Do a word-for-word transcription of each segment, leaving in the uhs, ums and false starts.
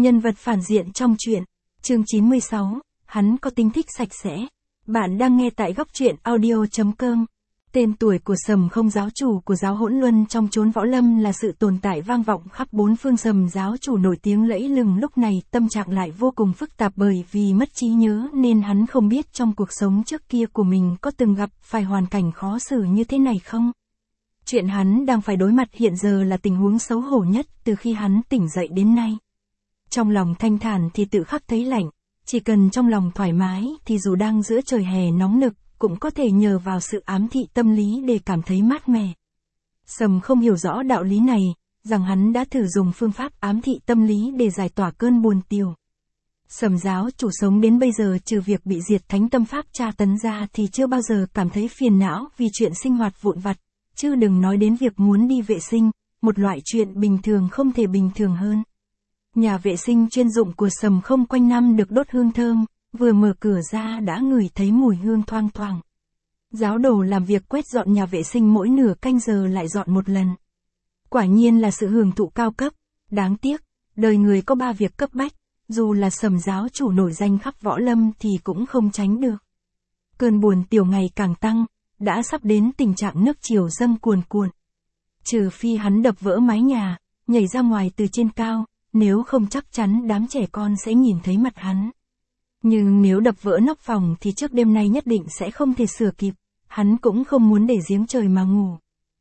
Nhân vật phản diện trong truyện. Chương chín mươi sáu, hắn có tính thích sạch sẽ. Bạn đang nghe tại góc truyện audio chấm com. Tên tuổi của Sầm Không, giáo chủ của giáo Hỗn Luân trong chốn võ lâm, là sự tồn tại vang vọng khắp bốn phương. Sầm giáo chủ nổi tiếng lẫy lừng lúc này tâm trạng lại vô cùng phức tạp, bởi vì mất trí nhớ nên hắn không biết trong cuộc sống trước kia của mình có từng gặp phải hoàn cảnh khó xử như thế này không. Chuyện hắn đang phải đối mặt hiện giờ là tình huống xấu hổ nhất từ khi hắn tỉnh dậy đến nay. Trong lòng thanh thản thì tự khắc thấy lạnh, chỉ cần trong lòng thoải mái thì dù đang giữa trời hè nóng nực, cũng có thể nhờ vào sự ám thị tâm lý để cảm thấy mát mẻ. Sầm không hiểu rõ đạo lý này, rằng hắn đã thử dùng phương pháp ám thị tâm lý để giải tỏa cơn buồn tiêu. Sầm giáo chủ sống đến bây giờ, trừ việc bị diệt thánh tâm pháp tra tấn ra thì chưa bao giờ cảm thấy phiền não vì chuyện sinh hoạt vụn vặt, chứ đừng nói đến việc muốn đi vệ sinh, một loại chuyện bình thường không thể bình thường hơn. Nhà vệ sinh chuyên dụng của Sầm Không quanh năm được đốt hương thơm, vừa mở cửa ra đã ngửi thấy mùi hương thoang thoảng. Giáo đồ làm việc quét dọn nhà vệ sinh mỗi nửa canh giờ lại dọn một lần. Quả nhiên là sự hưởng thụ cao cấp. Đáng tiếc, đời người có ba việc cấp bách, dù là Sầm giáo chủ nổi danh khắp võ lâm thì cũng không tránh được. Cơn buồn tiểu ngày càng tăng, đã sắp đến tình trạng nước triều dâng cuồn cuộn. Trừ phi hắn đập vỡ mái nhà, nhảy ra ngoài từ trên cao, nếu không chắc chắn đám trẻ con sẽ nhìn thấy mặt hắn. Nhưng nếu đập vỡ nóc phòng thì trước đêm nay nhất định sẽ không thể sửa kịp, hắn cũng không muốn để giếng trời mà ngủ.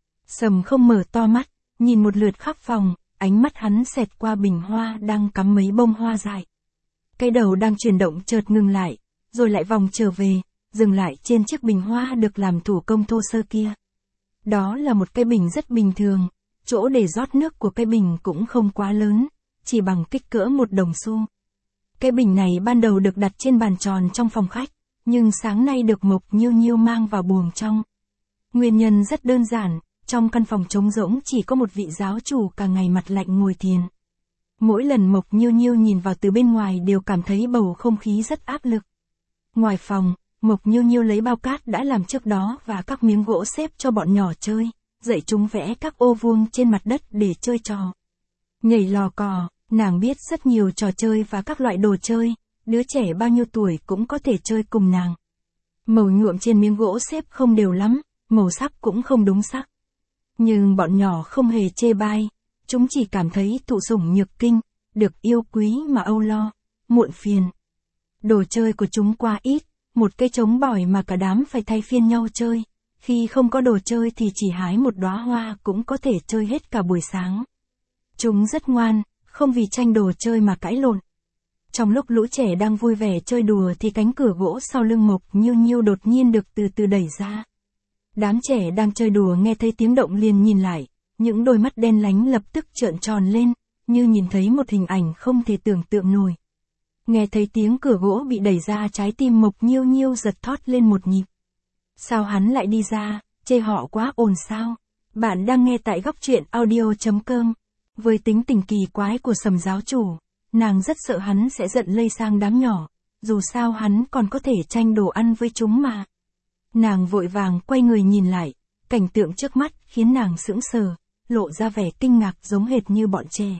Sầm Không mở to mắt, nhìn một lượt khắp phòng, ánh mắt hắn xẹt qua bình hoa đang cắm mấy bông hoa dại. Cái đầu đang chuyển động chợt ngừng lại, rồi lại vòng trở về, dừng lại trên chiếc bình hoa được làm thủ công thô sơ kia. Đó là một cái bình rất bình thường, chỗ để rót nước của cái bình cũng không quá lớn, chỉ bằng kích cỡ một đồng xu. Cái bình này ban đầu được đặt trên bàn tròn trong phòng khách, nhưng sáng nay được Mộc Nhiêu Nhiêu mang vào buồng trong. Nguyên nhân rất đơn giản, trong căn phòng trống rỗng chỉ có một vị giáo chủ cả ngày mặt lạnh ngồi thiền. Mỗi lần Mộc Nhiêu Nhiêu nhìn vào từ bên ngoài đều cảm thấy bầu không khí rất áp lực. Ngoài phòng, Mộc Nhiêu Nhiêu lấy bao cát đã làm trước đó và các miếng gỗ xếp cho bọn nhỏ chơi, dạy chúng vẽ các ô vuông trên mặt đất để chơi trò. Nhảy lò cò, nàng biết rất nhiều trò chơi và các loại đồ chơi, đứa trẻ bao nhiêu tuổi cũng có thể chơi cùng nàng. Màu nhuộm trên miếng gỗ xếp không đều lắm, màu sắc cũng không đúng sắc. Nhưng bọn nhỏ không hề chê bai, chúng chỉ cảm thấy thụ sủng nhược kinh, được yêu quý mà âu lo, muộn phiền. Đồ chơi của chúng quá ít, một cây trống bỏi mà cả đám phải thay phiên nhau chơi, khi không có đồ chơi thì chỉ hái một đóa hoa cũng có thể chơi hết cả buổi sáng. Chúng rất ngoan, không vì tranh đồ chơi mà cãi lộn. Trong lúc lũ trẻ đang vui vẻ chơi đùa thì cánh cửa gỗ sau lưng Mộc Nhiêu Nhiêu đột nhiên được từ từ đẩy ra. Đám trẻ đang chơi đùa nghe thấy tiếng động liền nhìn lại, những đôi mắt đen lánh lập tức trợn tròn lên, như nhìn thấy một hình ảnh không thể tưởng tượng nổi. Nghe thấy tiếng cửa gỗ bị đẩy ra, trái tim Mộc Nhiêu Nhiêu giật thót lên một nhịp. Sao hắn lại đi ra, chê họ quá ồn sao? Bạn đang nghe tại góc truyện audio chấm com. Với tính tình kỳ quái của Sầm giáo chủ, nàng rất sợ hắn sẽ giận lây sang đám nhỏ, dù sao hắn còn có thể tranh đồ ăn với chúng mà. Nàng vội vàng quay người nhìn lại, cảnh tượng trước mắt khiến nàng sững sờ, lộ ra vẻ kinh ngạc giống hệt như bọn trẻ.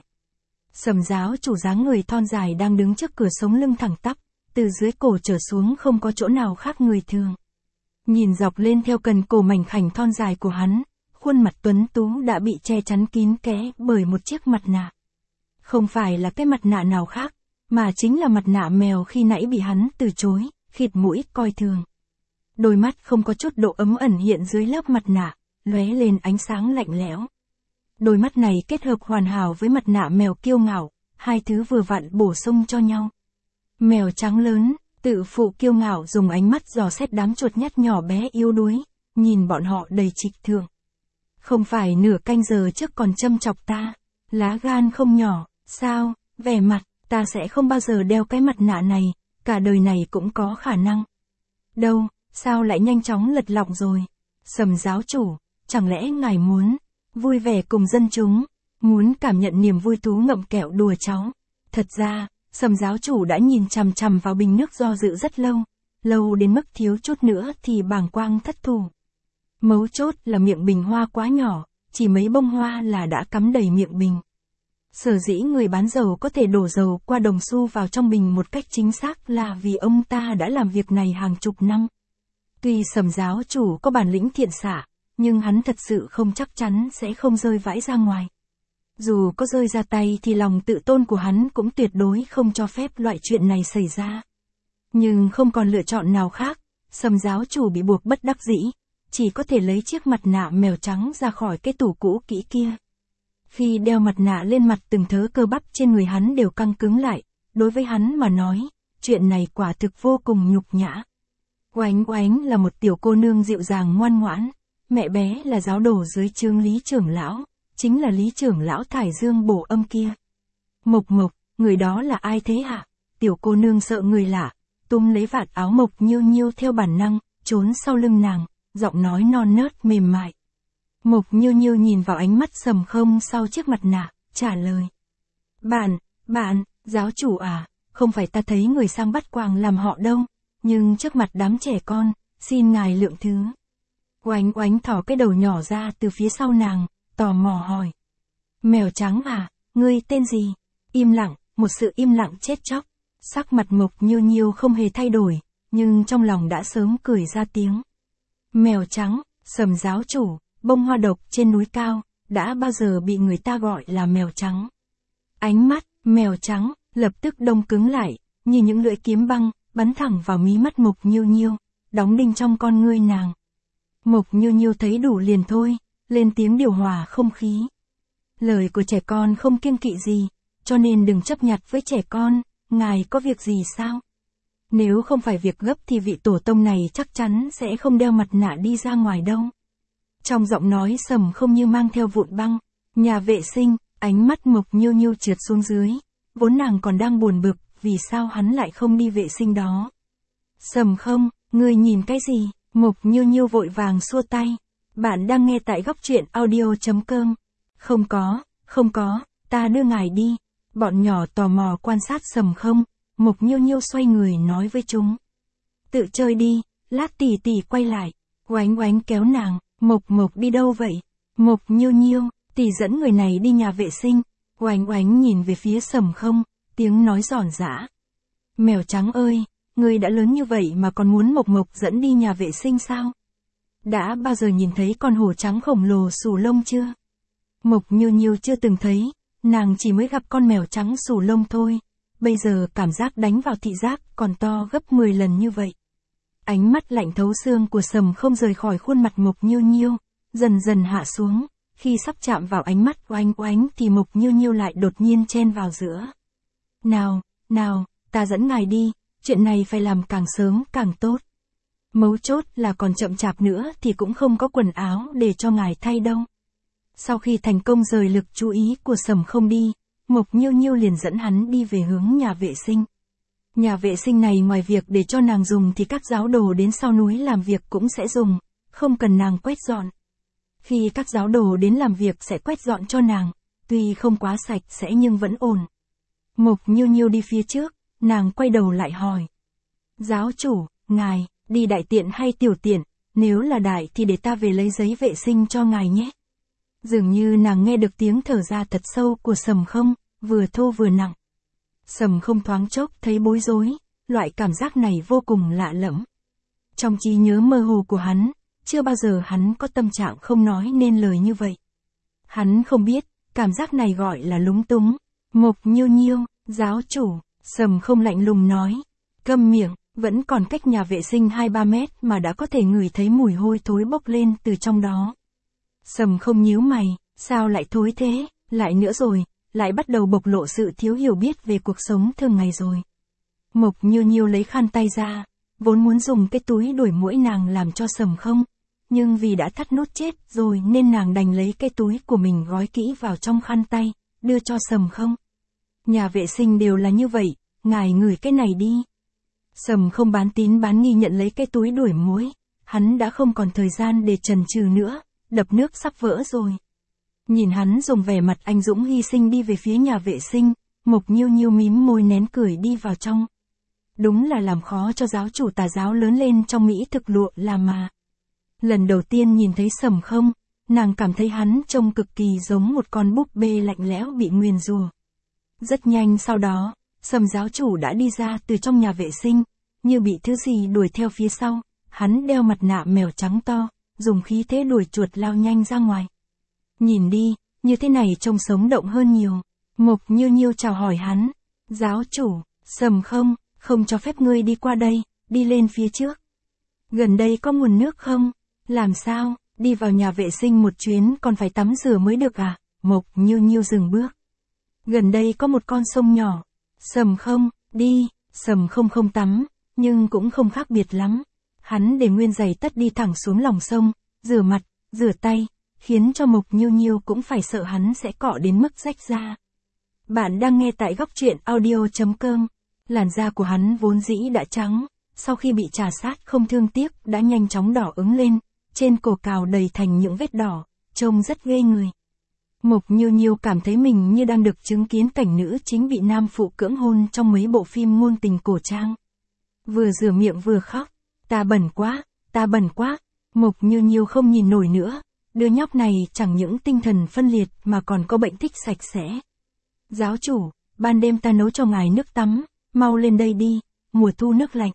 Sầm giáo chủ dáng người thon dài đang đứng trước cửa, sống lưng thẳng tắp, từ dưới cổ trở xuống không có chỗ nào khác người thường. Nhìn dọc lên theo cần cổ mảnh khảnh thon dài của hắn, khuôn mặt tuấn tú đã bị che chắn kín kẽ bởi một chiếc mặt nạ. Không phải là cái mặt nạ nào khác, mà chính là mặt nạ mèo khi nãy bị hắn từ chối, khịt mũi coi thường. Đôi mắt không có chút độ ấm ẩn hiện dưới lớp mặt nạ, lóe lên ánh sáng lạnh lẽo. Đôi mắt này kết hợp hoàn hảo với mặt nạ mèo kiêu ngạo, hai thứ vừa vặn bổ sung cho nhau. Mèo trắng lớn, tự phụ kiêu ngạo dùng ánh mắt dò xét đám chuột nhắt nhỏ bé yếu đuối, nhìn bọn họ đầy trịch thượng. Không phải nửa canh giờ trước còn châm chọc ta, lá gan không nhỏ, sao, vẻ mặt, ta sẽ không bao giờ đeo cái mặt nạ này, cả đời này cũng có khả năng. Đâu, sao lại nhanh chóng lật lọng rồi? Sầm giáo chủ, chẳng lẽ ngài muốn vui vẻ cùng dân chúng, muốn cảm nhận niềm vui thú ngậm kẹo đùa cháu? Thật ra, Sầm giáo chủ đã nhìn chằm chằm vào bình nước do dự rất lâu, lâu đến mức thiếu chút nữa thì bàng quang thất thủ. Mấu chốt là miệng bình hoa quá nhỏ, chỉ mấy bông hoa là đã cắm đầy miệng bình. Sở dĩ người bán dầu có thể đổ dầu qua đồng xu vào trong bình một cách chính xác là vì ông ta đã làm việc này hàng chục năm. Tuy Sầm giáo chủ có bản lĩnh thiện xạ, nhưng hắn thật sự không chắc chắn sẽ không rơi vãi ra ngoài. Dù có rơi ra tay thì lòng tự tôn của hắn cũng tuyệt đối không cho phép loại chuyện này xảy ra. Nhưng không còn lựa chọn nào khác, Sầm giáo chủ bị buộc bất đắc dĩ, chỉ có thể lấy chiếc mặt nạ mèo trắng ra khỏi cái tủ cũ kỹ kia. Khi đeo mặt nạ lên mặt, từng thớ cơ bắp trên người hắn đều căng cứng lại, đối với hắn mà nói, chuyện này quả thực vô cùng nhục nhã. Oánh Oánh là một tiểu cô nương dịu dàng ngoan ngoãn, mẹ bé là giáo đồ dưới trướng Lý trưởng lão, chính là Lý trưởng lão thải dương bổ âm kia. Mộc Mộc, người đó là ai thế hả? Tiểu cô nương sợ người lạ, túm lấy vạt áo Mộc Nhiêu Nhiêu theo bản năng, trốn sau lưng nàng, giọng nói non nớt mềm mại. Mộc Nhiêu Nhiêu nhìn vào ánh mắt Sầm Không sau chiếc mặt nạ, trả lời. Bạn, bạn, giáo chủ à, không phải ta thấy người sang bắt quàng làm họ đâu, nhưng trước mặt đám trẻ con, xin ngài lượng thứ. Oánh Oánh thỏ cái đầu nhỏ ra từ phía sau nàng, tò mò hỏi. Mèo trắng à, ngươi tên gì? Im lặng, một sự im lặng chết chóc. Sắc mặt Mộc Nhiêu Nhiêu không hề thay đổi, nhưng trong lòng đã sớm cười ra tiếng. Mèo trắng, Sầm giáo chủ, bông hoa độc trên núi cao, đã bao giờ bị người ta gọi là mèo trắng. Ánh mắt, mèo trắng, lập tức đông cứng lại, như những lưỡi kiếm băng, bắn thẳng vào mí mắt Mộc Nhiêu Nhiêu, đóng đinh trong con ngươi nàng. Mộc Nhiêu Nhiêu thấy đủ liền thôi, lên tiếng điều hòa không khí. Lời của trẻ con không kiêng kỵ gì, cho nên đừng chấp nhặt với trẻ con, ngài có việc gì sao? Nếu không phải việc gấp thì vị tổ tông này chắc chắn sẽ không đeo mặt nạ đi ra ngoài đâu. Trong giọng nói Sầm Không như mang theo vụn băng. Nhà vệ sinh, ánh mắt Mộc Nhiêu Nhiêu trượt xuống dưới, vốn nàng còn đang buồn bực, vì sao hắn lại không đi vệ sinh đó. Sầm Không, ngươi nhìn cái gì? Mộc Nhiêu Nhiêu vội vàng xua tay. Bạn đang nghe tại góc truyện audio chấm com. Không có, không có, ta đưa ngài đi. Bọn nhỏ tò mò quan sát Sầm Không, Mộc Nhiêu Nhiêu xoay người nói với chúng. Tự chơi đi, lát tỷ tỷ quay lại. Oánh Oánh kéo nàng, Mộc Mộc đi đâu vậy? Mộc Nhiêu Nhiêu, tỷ dẫn người này đi nhà vệ sinh. Oánh Oánh nhìn về phía Sầm Không, tiếng nói giòn giã. Mèo trắng ơi, ngươi đã lớn như vậy mà còn muốn Mộc Mộc dẫn đi nhà vệ sinh sao? Đã bao giờ nhìn thấy con hổ trắng khổng lồ xù lông chưa? Mộc Nhiêu Nhiêu chưa từng thấy, nàng chỉ mới gặp con mèo trắng xù lông thôi. Bây giờ cảm giác đánh vào thị giác còn to gấp mười lần như vậy. Ánh mắt lạnh thấu xương của Sầm Không rời khỏi khuôn mặt Mộc Nhiêu Nhiêu, dần dần hạ xuống, khi sắp chạm vào ánh mắt Oánh Oánh thì Mộc Nhiêu Nhiêu lại đột nhiên chen vào giữa. Nào, nào, ta dẫn ngài đi, chuyện này phải làm càng sớm càng tốt. Mấu chốt là còn chậm chạp nữa thì cũng không có quần áo để cho ngài thay đâu. Sau khi thành công rời lực chú ý của Sầm Không đi, Mộc Nhiêu Nhiêu liền dẫn hắn đi về hướng nhà vệ sinh. Nhà vệ sinh này ngoài việc để cho nàng dùng thì các giáo đồ đến sau núi làm việc cũng sẽ dùng, không cần nàng quét dọn. Khi các giáo đồ đến làm việc sẽ quét dọn cho nàng, tuy không quá sạch sẽ nhưng vẫn ổn. Mộc Nhiêu Nhiêu đi phía trước, nàng quay đầu lại hỏi. Giáo chủ, ngài, đi đại tiện hay tiểu tiện, nếu là đại thì để ta về lấy giấy vệ sinh cho ngài nhé. Dường như nàng nghe được tiếng thở ra thật sâu của Sầm Không, vừa thô vừa nặng. Sầm Không thoáng chốc thấy bối rối, loại cảm giác này vô cùng lạ lẫm. Trong trí nhớ mơ hồ của hắn, chưa bao giờ hắn có tâm trạng không nói nên lời như vậy. Hắn không biết, cảm giác này gọi là lúng túng. Mộc Nhiêu Nhiêu, giáo chủ, Sầm Không lạnh lùng nói. Câm miệng, vẫn còn cách nhà vệ sinh hai ba mét mà đã có thể ngửi thấy mùi hôi thối bốc lên từ trong đó. Sầm Không nhíu mày, sao lại thối thế, lại nữa rồi, lại bắt đầu bộc lộ sự thiếu hiểu biết về cuộc sống thường ngày rồi. Mộc Nhiêu Nhiêu lấy khăn tay ra, vốn muốn dùng cái túi đuổi muỗi nàng làm cho Sầm Không, nhưng vì đã thắt nút chết rồi nên nàng đành lấy cái túi của mình gói kỹ vào trong khăn tay, đưa cho Sầm Không. Nhà vệ sinh đều là như vậy, ngài ngửi cái này đi. Sầm Không bán tín bán nghi nhận lấy cái túi đuổi muỗi, hắn đã không còn thời gian để chần chừ nữa, đập nước sắp vỡ rồi. Nhìn hắn dùng vẻ mặt anh dũng hy sinh đi về phía nhà vệ sinh, Mộc Nhiêu Nhiêu mím môi nén cười đi vào trong. Đúng là làm khó cho giáo chủ tà giáo lớn lên trong Mỹ thực lụa là mà. Lần đầu tiên nhìn thấy Sầm Không, nàng cảm thấy hắn trông cực kỳ giống một con búp bê lạnh lẽo bị nguyền rủa. Rất nhanh sau đó, Sầm giáo chủ đã đi ra từ trong nhà vệ sinh, như bị thứ gì đuổi theo phía sau, hắn đeo mặt nạ mèo trắng to, dùng khí thế đuổi chuột lao nhanh ra ngoài. Nhìn đi, như thế này trông sống động hơn nhiều. Mộc Như Nhiêu chào hỏi hắn. Giáo chủ, Sầm không, không cho phép ngươi đi qua đây, đi lên phía trước. Gần đây có nguồn nước không? Làm sao, đi vào nhà vệ sinh một chuyến còn phải tắm rửa mới được à? Mộc Như Nhiêu dừng bước. Gần đây có một con sông nhỏ. Sầm không, đi, Sầm không không tắm, nhưng cũng không khác biệt lắm. Hắn để nguyên giày tất đi thẳng xuống lòng sông, rửa mặt, rửa tay, khiến cho Mộc Như Nhiêu cũng phải sợ hắn sẽ cọ đến mức rách da. Bạn đang nghe tại góc truyện audio chấm com. Làn da của hắn vốn dĩ đã trắng, sau khi bị trà sát không thương tiếc đã nhanh chóng đỏ ứng lên, trên cổ cào đầy thành những vết đỏ, trông rất ghê người. Mộc Như Nhiêu cảm thấy mình như đang được chứng kiến cảnh nữ chính bị nam phụ cưỡng hôn trong mấy bộ phim ngôn tình cổ trang. Vừa rửa miệng vừa khóc, ta bẩn quá, ta bẩn quá. Mộc Như Nhiêu không nhìn nổi nữa, đứa nhóc này chẳng những tinh thần phân liệt mà còn có bệnh thích sạch sẽ. Giáo chủ, ban đêm ta nấu cho ngài nước tắm, mau lên đây đi, mùa thu nước lạnh.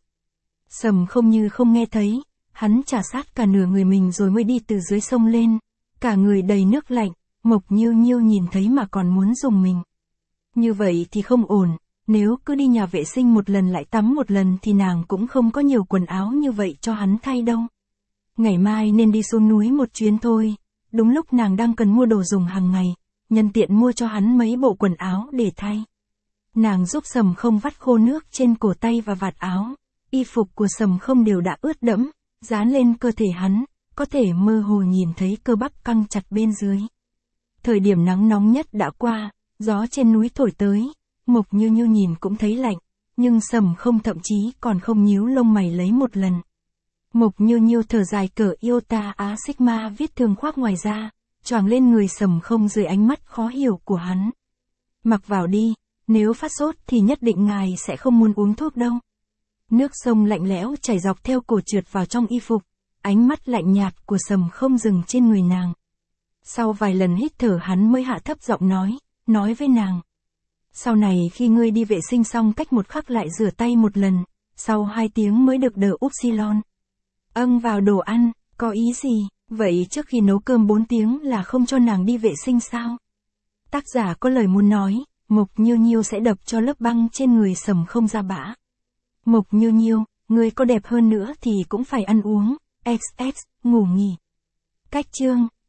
Sầm không như không nghe thấy, hắn trà sát cả nửa người mình rồi mới đi từ dưới sông lên, cả người đầy nước lạnh, Mộc Như Nhiêu nhìn thấy mà còn muốn dùng mình. Như vậy thì không ổn, nếu cứ đi nhà vệ sinh một lần lại tắm một lần thì nàng cũng không có nhiều quần áo như vậy cho hắn thay đâu. Ngày mai nên đi xuống núi một chuyến thôi, đúng lúc nàng đang cần mua đồ dùng hàng ngày, nhân tiện mua cho hắn mấy bộ quần áo để thay. Nàng giúp Sầm không vắt khô nước trên cổ tay và vạt áo, y phục của Sầm không đều đã ướt đẫm, dán lên cơ thể hắn, có thể mơ hồ nhìn thấy cơ bắp căng chặt bên dưới. Thời điểm nắng nóng nhất đã qua, gió trên núi thổi tới, Mộc Như Nhiêu nhìn cũng thấy lạnh, nhưng Sầm không thậm chí còn không nhíu lông mày lấy một lần. Mộc Như Nhiêu thở dài cởi Iota Á Sigma viết thương khoác ngoài ra, choàng lên người Sầm không dưới ánh mắt khó hiểu của hắn. Mặc vào đi, nếu phát sốt thì nhất định ngài sẽ không muốn uống thuốc đâu. Nước sông lạnh lẽo chảy dọc theo cổ trượt vào trong y phục, ánh mắt lạnh nhạt của Sầm không dừng trên người nàng. Sau vài lần hít thở hắn mới hạ thấp giọng nói, nói với nàng. Sau này khi ngươi đi vệ sinh xong cách một khắc lại rửa tay một lần, sau hai tiếng mới được đờ upsilon. Âng vào đồ ăn, có ý gì, vậy trước khi nấu cơm bốn tiếng là không cho nàng đi vệ sinh sao? Tác giả có lời muốn nói, Mộc Như Nhiêu sẽ đập cho lớp băng trên người Sầm không ra bã. Mộc Như Nhiêu, ngươi có đẹp hơn nữa thì cũng phải ăn uống, xx, ngủ nghỉ. Cách chương